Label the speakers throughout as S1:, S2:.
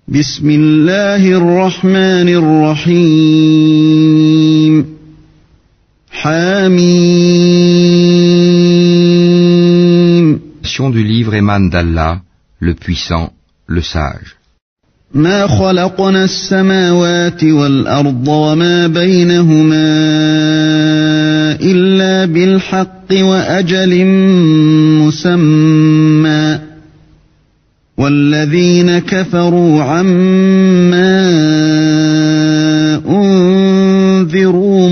S1: بسم الله الرحمن الرحيم حميم
S2: Du livre émane d'Allah, le puissant, le sage.
S1: ما خلقنا السماوات والأرض وما بينهما إلا بالحق وأجل مسمى والذين كفروا عما أنذروا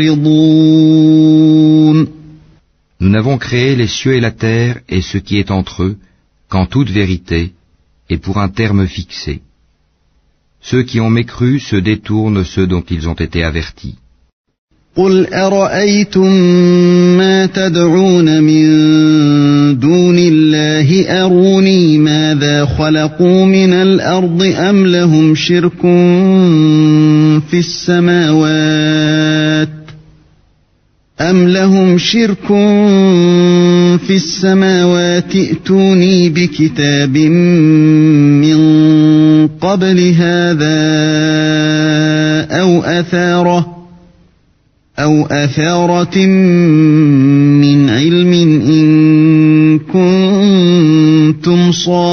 S1: معرضون.
S2: Nous n'avons créé les cieux et la terre et ce qui est entre eux qu'en toute vérité et pour un terme fixé. Ceux qui ont mécru se détournent ceux dont ils ont été avertis.
S1: قل أرأيتم ما تدعون من دون الله أروني ماذا خلقوا من الأرض أم لهم شرك في السماوات ائتوني بكتاب من قبل هذا أو أثارة من علم إن كنتم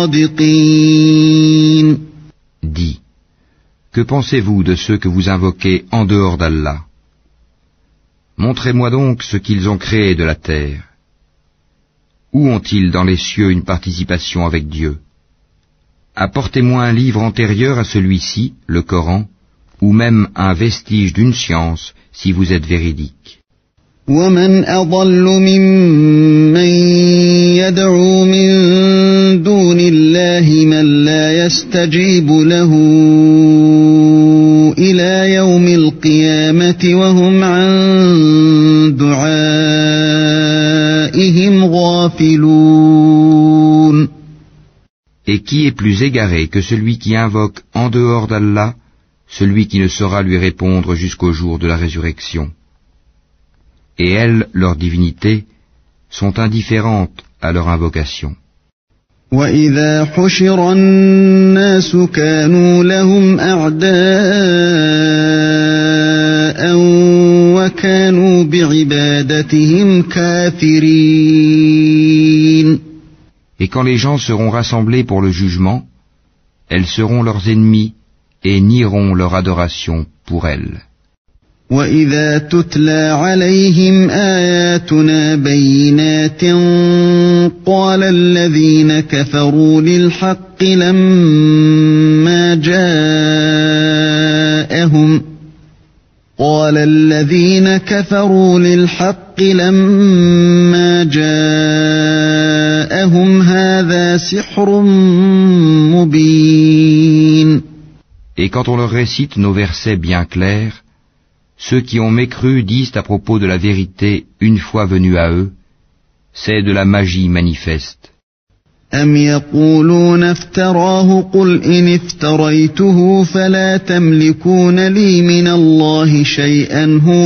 S1: صادقين.
S2: Dis, que pensez-vous de ceux que vous invoquez en dehors d'Allah? Montrez-moi donc ce qu'ils ont créé de la terre. Où ont-ils dans les cieux une participation avec Dieu? Apportez-moi un livre antérieur à celui-ci, le Coran, ou même un vestige d'une science, si vous êtes véridique.
S1: ومن أضل ممن يدعو من دون الله من لا يستجيب له إلى يوم القيامة وهم عن دعائهم غافلون.
S2: Et qui est plus égaré que celui qui invoque en dehors d'Allah celui qui ne saura lui répondre jusqu'au jour de la résurrection? Et elles, leur divinité, sont indifférentes à leur invocation.
S1: وَإِذَا حُشِرَ النَّاسُ كَانُوا لَهُمْ أَعْدَاءً وَكَانُوا بِعِبَادَتِهِمْ كَافِرِينَ.
S2: Et quand les gens seront rassemblés pour le jugement, elles seront leurs ennemis et nieront leur adoration pour elles.
S1: وَإِذَا تُتْلَى عَلَيْهِمْ آيَاتُنَا بَيِّنَاتٍ قَالَ الَّذِينَ كَفَرُوا لِلْحَقِّ لَمَّا جَاءَهُمْ هَذَا سِحْرٌ مُبِينٌ.
S2: Et quand on leur récite nos versets bien clairs, ceux qui ont mécru disent à propos de la vérité une fois venus à eux, c'est de la magie manifeste.
S1: أَمْ يَقُولُونَ افْتَرَاهُ قُلْ إِنِ افْتَرَيْتُهُ فَلَا تَمْلِكُونَ لِي مِنَ اللَّهِ شَيْئًا هُوَ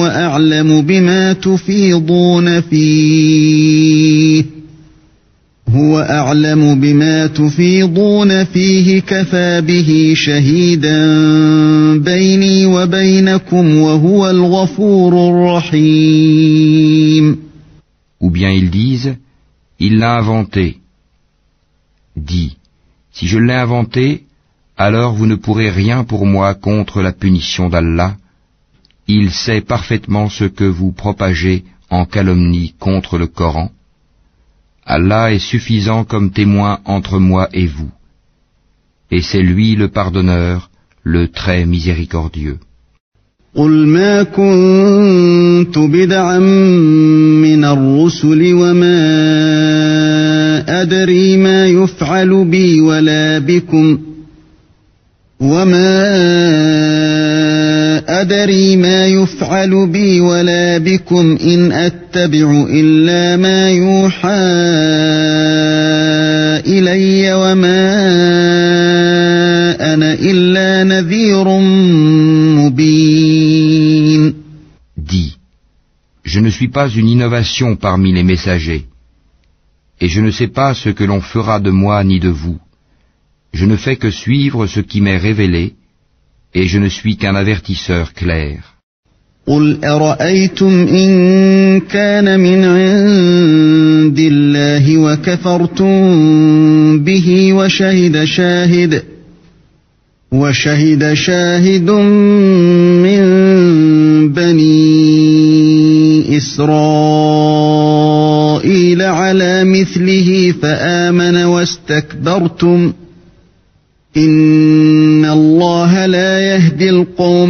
S1: أَعْلَمُ بِمَا تُفِيضُونَ فِيهِ كَفَى بِهِ شَهِيدًا بَيْنِي وَبَيْنَكُمْ وَهُوَ الْغَفُورُ الرَّحِيمُ.
S2: Ou bien ils disent, il l'a inventé. Dis, si je l'ai inventé, alors vous ne pourrez rien pour moi contre la punition d'Allah. Il sait parfaitement ce que vous propagez en calomnie contre le Coran. Allah est suffisant comme témoin entre moi et vous. Et c'est lui le pardonneur, le très miséricordieux.
S1: قُلْ مَا كُنْتُ بِدْعًا مِنَ الرُّسُلِ وَمَا أَدْرِي مَا يُفْعَلُ بِي وَلَا بِكُمْ إِنْ أَتَّبِعُ إِلَّا مَا يُوحَى إِلَيَّ وَمَا أَنَا إِلَّا نَذِيرٌ مُبِينٌ.
S2: Dis, je ne suis pas une innovation parmi les messagers, et je ne sais pas ce que l'on fera de moi ni de vous. Je ne fais que suivre ce qui m'est révélé, et je ne suis qu'un avertisseur clair.
S1: قل أرأيتم إن كان من عند الله وكفرتم به وشهد شاهد من بني إسرائيل على مثله فآمن واستكبرتم إن الله لا يهدي القوم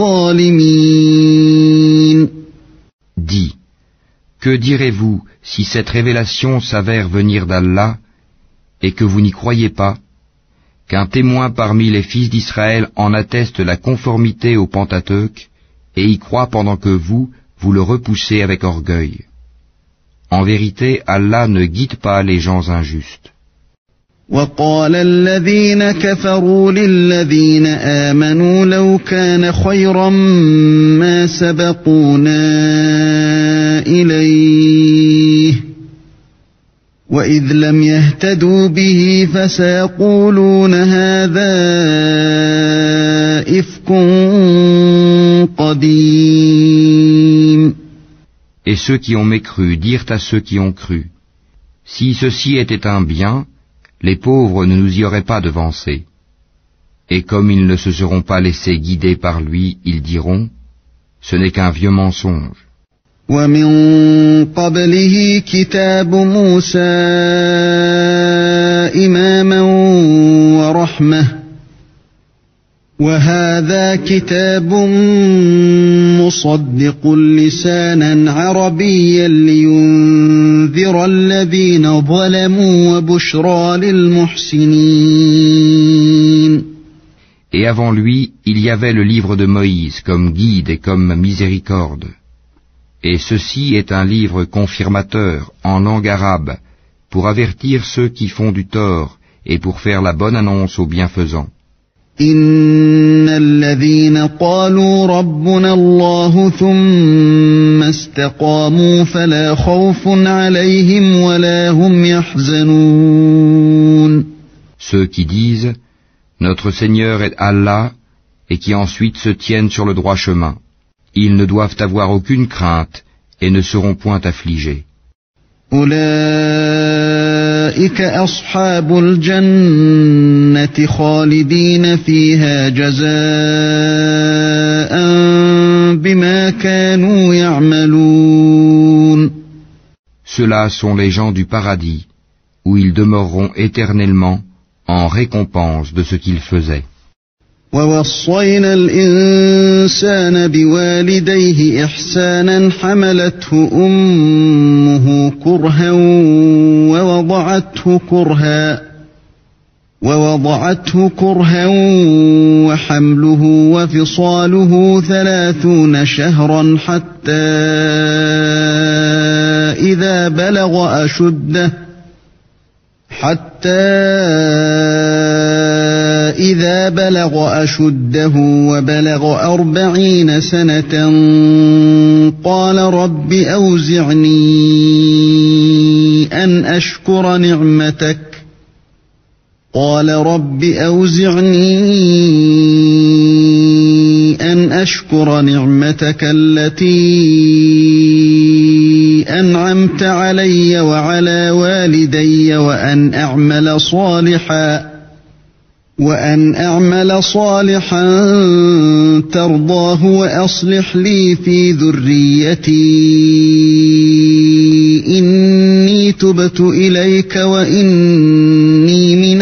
S1: الظالمين.
S2: Dis, que direz-vous si cette révélation s'avère venir d'Allah et que vous n'y croyez pas, qu'un témoin parmi les fils d'Israël en atteste la conformité au Pentateuque et y croit pendant que vous le repoussez avec orgueil. En vérité, Allah ne guide pas les gens injustes.
S1: وقال الذين كفروا للذين آمنوا لو كان خيرا ما سبقونا إليه وإذ لم يهتدوا به فسيقولون هذا إفك قديم.
S2: Et ceux qui ont mécru dirent à ceux qui ont cru, si ceci était un bien, les pauvres ne nous y auraient pas devancés. Et comme ils ne se seront pas laissés guider par lui, ils diront, ce n'est qu'un vieux mensonge.
S1: ومن قبله كتاب موسى إماما ورحمة وهذا كتاب مصدق لسانا عربيا لينذر الذين ظلموا وبشرى للمحسنين.
S2: Et avant lui, il y avait le livre de Moïse comme guide et comme miséricorde. Et ceci est un livre confirmateur en langue arabe pour avertir ceux qui font du tort et pour faire la bonne annonce aux bienfaisants.
S1: إن الذين قالوا ربنا الله ثم استقاموا فلا خوف عليهم ولا هم يحزنون.
S2: Ceux qui disent notre Seigneur est Allah et qui ensuite se tiennent sur le droit chemin, ils ne doivent avoir aucune crainte et ne seront point affligés.
S1: أولئك أصحاب الجنة خالدين فيها جزاء بما كانوا يعملون.
S2: Ceux-là sont les gens du paradis, où ils demeureront éternellement en récompense de ce qu'ils faisaient.
S1: ووصينا الإنسان بوالديه إحسانا حملته أمه كرها ووضعته كرها وحمله وفصاله 30 شهرا حتى إذا بلغ أشده وبلغ 40 سنة قال رب أوزعني أن أشكر نعمتك التي أنعمت علي وعلى والدي وأن أعمل صالحا ترضاه وأصلح لي في ذريتي إني تبت إليك وإني من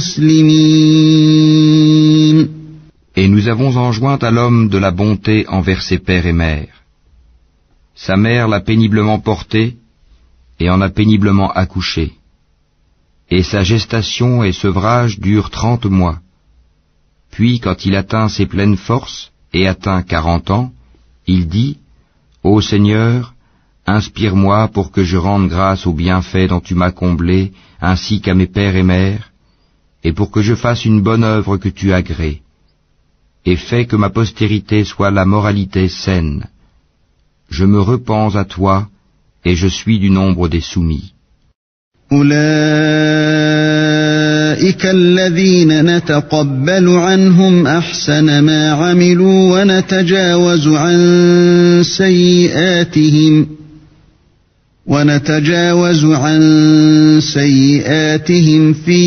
S1: المسلمين.
S2: Et nous avons enjoint à l'homme de la bonté envers ses pères et mères. Sa mère l'a péniblement porté et en a péniblement accouché. Et sa gestation et sevrage durent 30 mois. Puis, quand il atteint ses pleines forces et atteint 40 ans, il dit, Ô Seigneur, inspire-moi pour que je rende grâce aux bienfaits dont tu m'as comblé, ainsi qu'à mes pères et mères, et pour que je fasse une bonne œuvre que tu agrées, et fais que ma postérité soit la moralité saine. Je me repens à toi, et je suis du nombre des soumis.
S1: أولئك الذين نتقبل عنهم أحسن ما عملوا ونتجاوز عن سيئاتهم في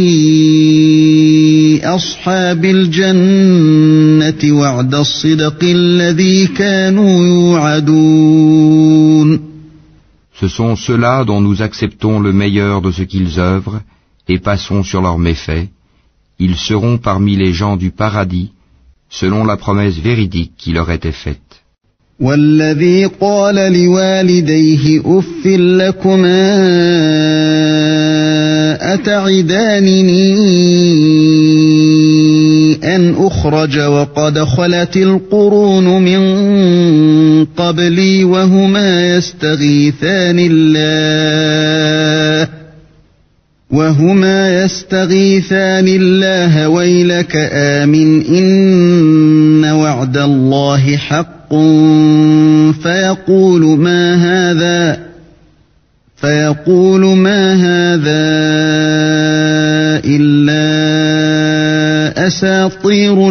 S1: أصحاب الجنة وعد الصدق الذي كانوا يوعدون.
S2: Ce sont ceux-là dont nous acceptons le meilleur de ce qu'ils œuvrent et passons sur leurs méfaits. Ils seront parmi les gens du paradis, selon la promesse véridique qui leur était faite.
S1: والذي قال لوالديه أف لكما أتعدانني أن أخرج وقد خلت القرون من قبلي وهما يستغيثان الله ويلك آمن إن وعد الله حق فيقول ما هذا إلا أساطير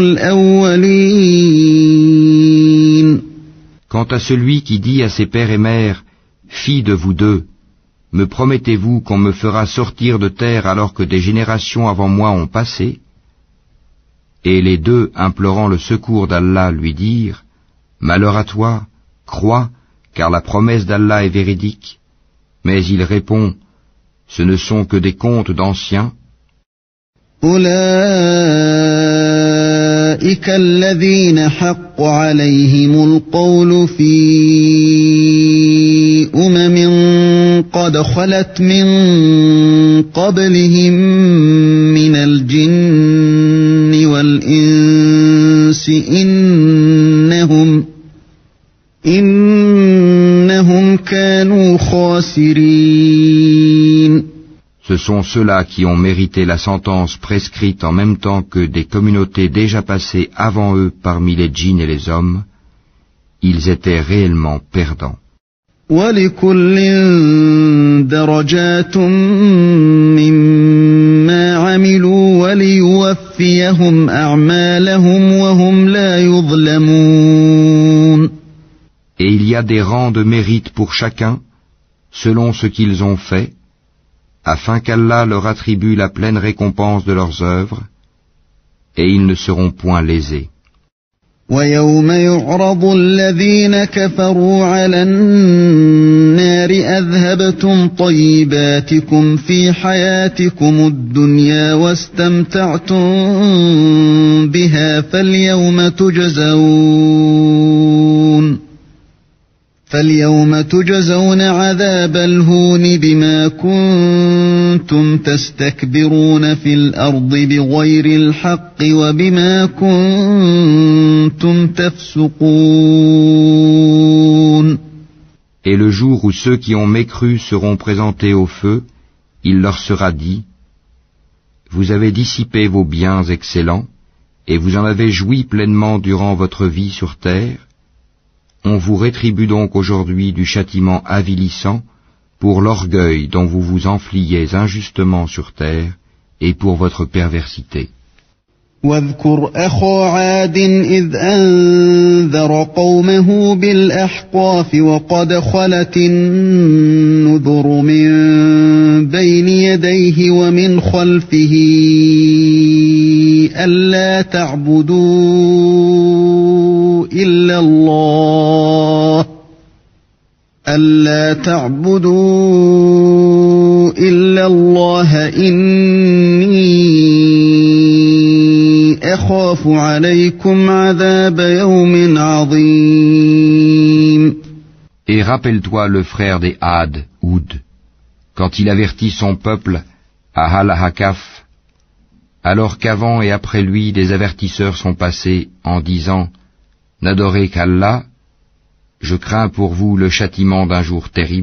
S1: الأولين.
S2: Quant à celui qui dit à ses pères et mères, filles de vous deux, me promettez-vous qu'on me fera sortir de terre alors que des générations avant moi ont passé? Et les deux, implorant le secours d'Allah, lui dirent, malheur à toi, crois, car la promesse d'Allah est véridique. Mais il répond, ce ne sont que des contes d'anciens.
S1: أولئك الذين حق عليهم القول في قد خلت من قبلهم من الجن والإنس إنهم كانوا خاسرين.
S2: Ce sont ceux-là qui ont mérité la sentence prescrite en même temps que des communautés déjà passées avant eux parmi les djinns et les hommes. Ils étaient réellement perdants.
S1: وَلِكُلٍّ دَرَجَاتٌ مِّمَّا عَمِلُوا وَلِيُوَفِّيَهُمْ أَعْمَالَهُمْ وَهُمْ لَا يُظْلَمُونَ.
S2: Et il y a des rangs de mérite pour chacun, selon ce qu'ils ont fait, afin qu'Allah leur attribue la pleine récompense de leurs œuvres, et ils ne seront point lésés.
S1: وَيَوْمَ يُعْرَضُ الَّذِينَ كَفَرُوا عَلَى النَّارِ أَذْهَبْتُمْ طَيِّبَاتِكُمْ فِي حَيَاتِكُمُ الدُّنْيَا وَاسْتَمْتَعْتُمْ بِهَا فَالْيَوْمَ تُجْزَوْنَ عَذَابَ الْهُونِ بِمَا كُنتُمْ تَسْتَكْبِرُونَ فِي الْأَرْضِ بِغَيْرِ الْحَقِّ وَبِمَا كُنتُمْ تَفْسُقُونَ.
S2: Et le jour où ceux qui ont mécru seront présentés au feu, il leur sera dit, vous avez dissipé vos biens excellents, et vous en avez joui pleinement durant votre vie sur terre. On vous rétribue donc aujourd'hui du châtiment avilissant pour l'orgueil dont vous vous enfliez injustement sur terre et pour votre perversité.
S1: واذكر أخا عاد إذ أنذر قومه بالأحقاف وقد خلت النذر من بين يديه ومن خلفه ألا تعبدوا إلا الله إني أخاف عليكم عذاب يوم عظيم.
S2: Et rappelle-toi le frère des Had, Houd, quand il avertit son peuple à Al-Hakaf, alors qu'avant et après lui des avertisseurs sont passés en disant « N'adorez qu'Allah, je crains pour vous le châtiment d'un jour terrible. »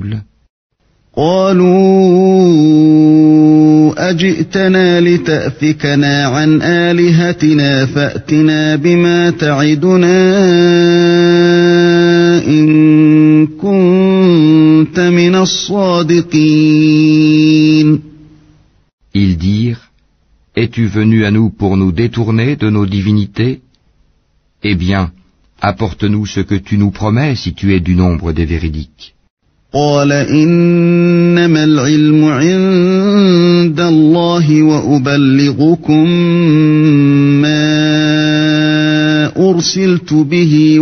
S1: قالوا أجئتنا لتأفكنا عن آلهتنا فأتنا بما تعدنا إن كنت من الصادقين.
S2: Ils dirent, Es-tu venu à nous pour nous détourner de nos divinités? Eh bien, apporte-nous ce que tu nous promets si tu es du nombre des véridiques.
S1: قال إنما العلم عند الله وأبلغكم ما أرسلت به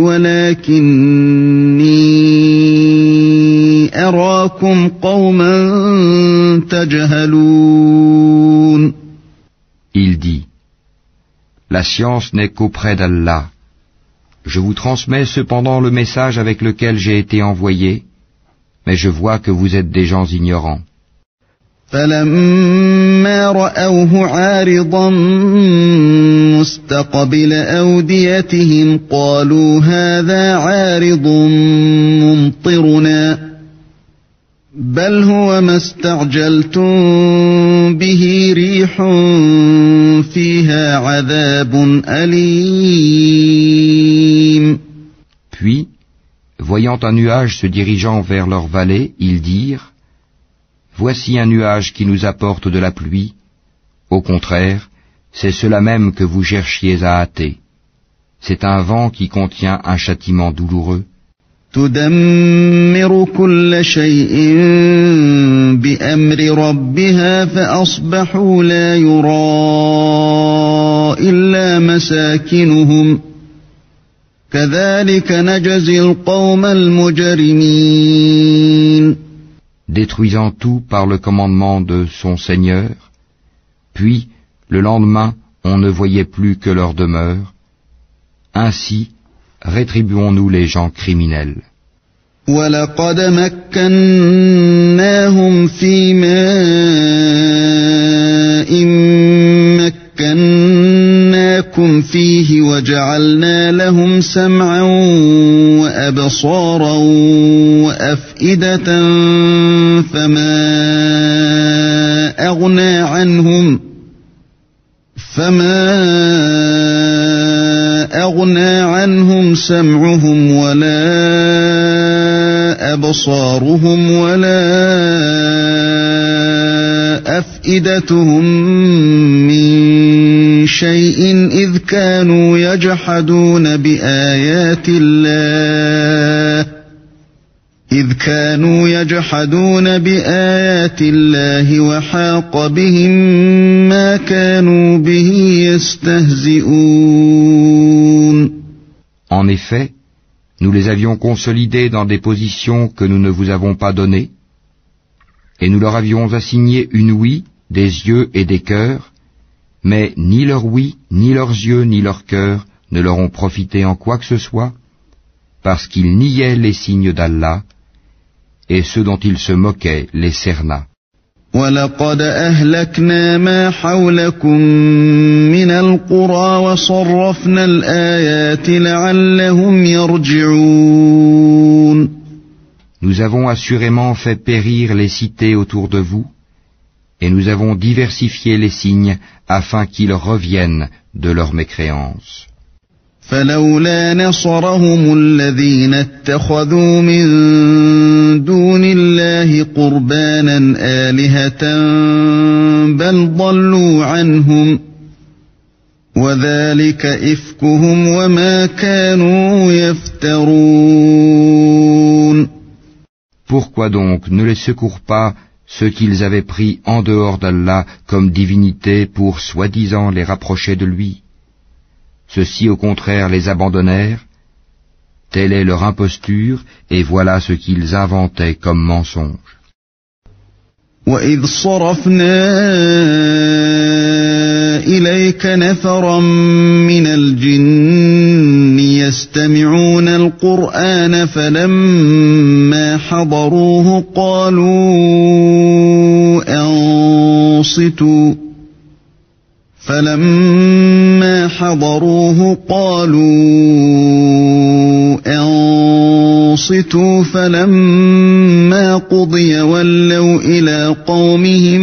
S1: ولكني أراكم قوما تجهلون.
S2: Il dit, la science n'est qu'auprès d'Allah. Je vous transmets cependant le message avec lequel j'ai été envoyé, mais je vois que vous êtes des gens ignorants.
S1: فلما رأوه عارضا مستقبل أوديتهم قالوا هذا عارض ممطرنا بل هو ما استعجلتم به ريح فيها عذاب أليم.
S2: Puis, voyant un nuage se dirigeant vers leur vallée, ils dirent, voici un nuage qui nous apporte de la pluie. Au contraire, c'est cela même que vous cherchiez à hâter. C'est un vent qui contient un châtiment douloureux.
S1: تدمر كل شيء بأمر ربها فأصبحوا لا يرى إلا مساكنهم كذلك نجزي القوم المجرمين.
S2: Détruisant tout par le commandement de son Seigneur, puis, le lendemain, on ne voyait plus que leur demeure. Ainsi, rétribuons-nous les gens criminels.
S1: وَلَقَدْ مَكَّنَّاهُمْ فِي مَاءٍ مَكَّنَّاكُمْ فِيهِ وَجَعَلْنَا لَهُمْ سَمْعًا وَأَبْصَارًا وَأَفْئِدَةً فَمَا أغنى عنهم سمعهم ولا أبصارهم ولا أفئدتهم من شيء إذ كانوا يجحدون بآيات الله وحاق بهم ما كانوا به يستهزئون.
S2: En effet, nous les avions consolidés dans des positions que nous ne vous avons pas données, et nous leur avions assigné une ouïe, des yeux et des cœurs, mais ni leur ouïe, ni leurs yeux, ni leurs cœurs ne leur ont profité en quoi que ce soit, parce qu'ils niaient les signes d'Allah, et ceux dont ils se moquaient les cerna.
S1: وَلَقَدْ أَهْلَكْنَا مَا حَوْلَكُمْ مِنَ الْقُرَى وَصَرَّفْنَا الْآيَاتِ لَعَلَّهُمْ يَرْجِعُونَ.
S2: Nous avons assurément fait périr les cités autour de vous, et nous avons diversifié les signes afin qu'ils reviennent de leur mécréance.
S1: فلولا نصرهم الذين اتخذوا من دون الله قربانا آلهة بل ضلوا عنهم وذلك إفكهم وما كانوا يفترون.
S2: Pourquoi donc ne les secourent pas ceux qu'ils avaient pris en dehors d'Allah comme divinité pour soi-disant les rapprocher de lui? Ceux-ci, au contraire, les abandonnèrent. Telle est leur imposture, et voilà ce qu'ils inventaient comme mensonge.
S1: وَإِذْ صَرَفْنَا إِلَيْكَ نَفَرًا مِنَ الْجِنِّ يَسْتَمِعُونَ الْقُرْآنَ فَلَمَّا حَضَرُوهُ قالوا أنصتوا فلما قضي ولوا إلى قومهم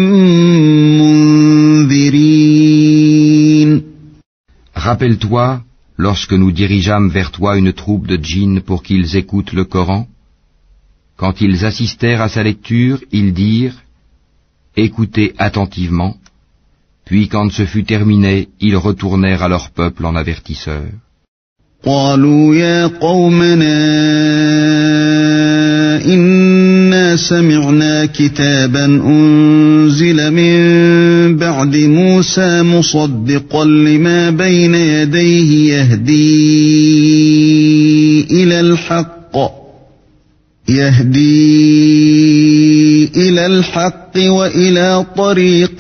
S1: منذرين.
S2: Rappelle-toi, lorsque nous dirigeâmes vers toi une troupe de djinns pour qu'ils écoutent le Coran, quand ils assistèrent à sa lecture, ils dirent « Écoutez attentivement », Puis quand ce fut terminé, ils retournèrent à leur peuple en avertisseurs.
S1: قالوا يا قومنا إنا سمعنا كتابا أنزل من بعد موسى مصدقا لما بين يديه يهدي إلى الحق وإلى طريق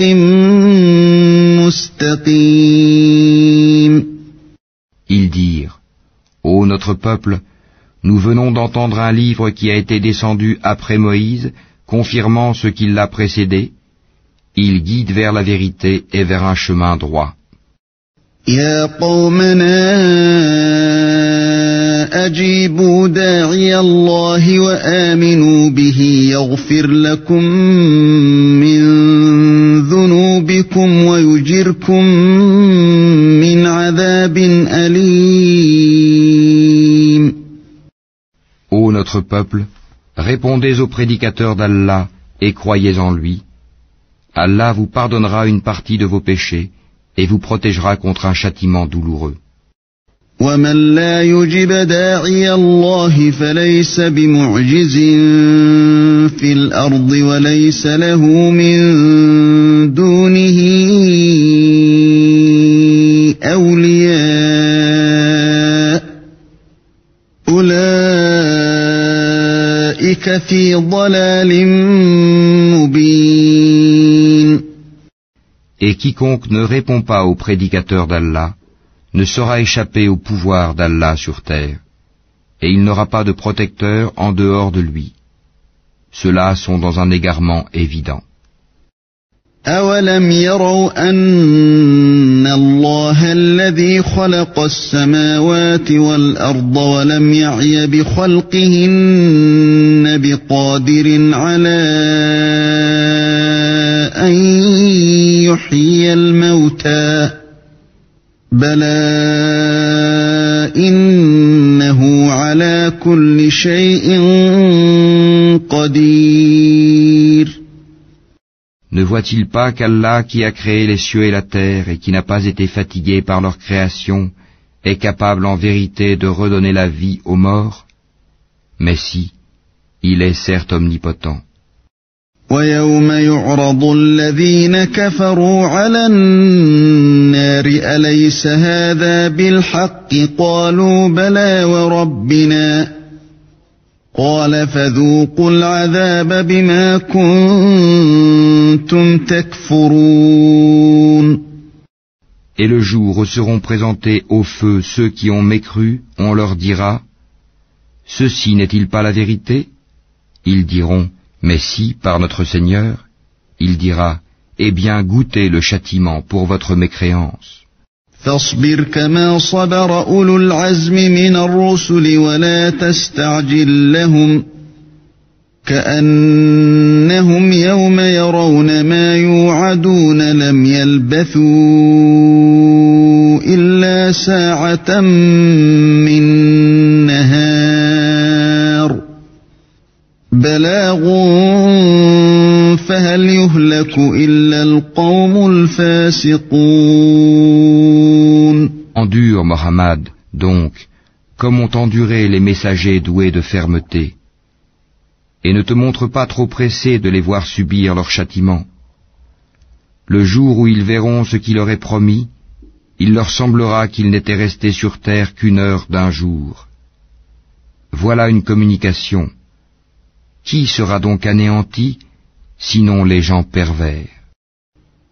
S1: مستقيم.
S2: Ils dirent, Ô notre peuple, nous venons d'entendre un livre qui a été descendu après Moïse, confirmant ce qui l'a précédé. Il guide vers la vérité et vers un chemin droit.
S1: يا قومنا أجيبوا داعي الله وآمنوا به يغفر لكم من ذنوبكم ويجركم من عذاب أليم.
S2: Ô notre peuple, répondez au prédicateur d'Allah et croyez en lui. Allah vous pardonnera une partie de vos péchés et vous protégera contre un châtiment douloureux.
S1: ومن لا يجب داعي الله فليس بمعجز في الأرض وليس له من دونه أولياء أولئك في ضلال مبين.
S2: Et quiconque ne répond pas au prédicateur d'Allah ne saura échapper au pouvoir d'Allah sur terre, et il n'aura pas de protecteur en dehors de lui. Ceux-là sont dans un égarement évident.
S1: أَوَلَمْ يَرَوْا أَنَّ اللَّهَ الَّذِي خَلَقَ السَّمَاوَاتِ وَالْأَرْضَ وَلَمْ يَعْيَ بِخَلْقِهِنَّ بِقَادِرٍ عَلَىٰ أَن يُحْيِيَ الْمَوْتَىٰ بَلَىٰ إِنَّهُ عَلَىٰ كُلِّ شَيْءٍ قَدِيرٌ.
S2: Ne voit-il pas qu'Allah qui a créé les cieux et la terre et qui n'a pas été fatigué par leur création est capable en vérité de redonner la vie aux morts? Mais si, il est certes omnipotent.
S1: وَيَوْمَ يُعْرَضُ الَّذِينَ كَفَرُوا عَلَى النَّارِ أَلَيْسَ هَذَا بِالْحَقِّ قَالُوا بَلَىٰ وَرَبِّنَا قَالَ فَذُوقُوا الْعَذَابَ بِمَا كُنتُمْ تَكْفُرُونَ.
S2: Et le jour où seront présentés au feu ceux qui ont mécru, on leur dira, ceci n'est-il pas la vérité? Ils diront, mais si, par notre Seigneur. Il dira, eh bien goûtez le châtiment pour votre mécréance.
S1: فاصبر كما صبر أولو العزم من الرسل ولا تستعجل لهم كأنهم يوم يرون ما يوعدون لم يلبثوا إلا ساعة من نهار بلاغ فهل يهلك إلا القوم الفاسقون.
S2: Endure, Mohammed, donc, comme ont enduré les messagers doués de fermeté, et ne te montre pas trop pressé de les voir subir leur châtiment. Le jour où ils verront ce qui leur est promis, il leur semblera qu'il n'était resté sur terre qu'une heure d'un jour. Voilà une communication. Qui sera donc anéanti, sinon les gens pervers?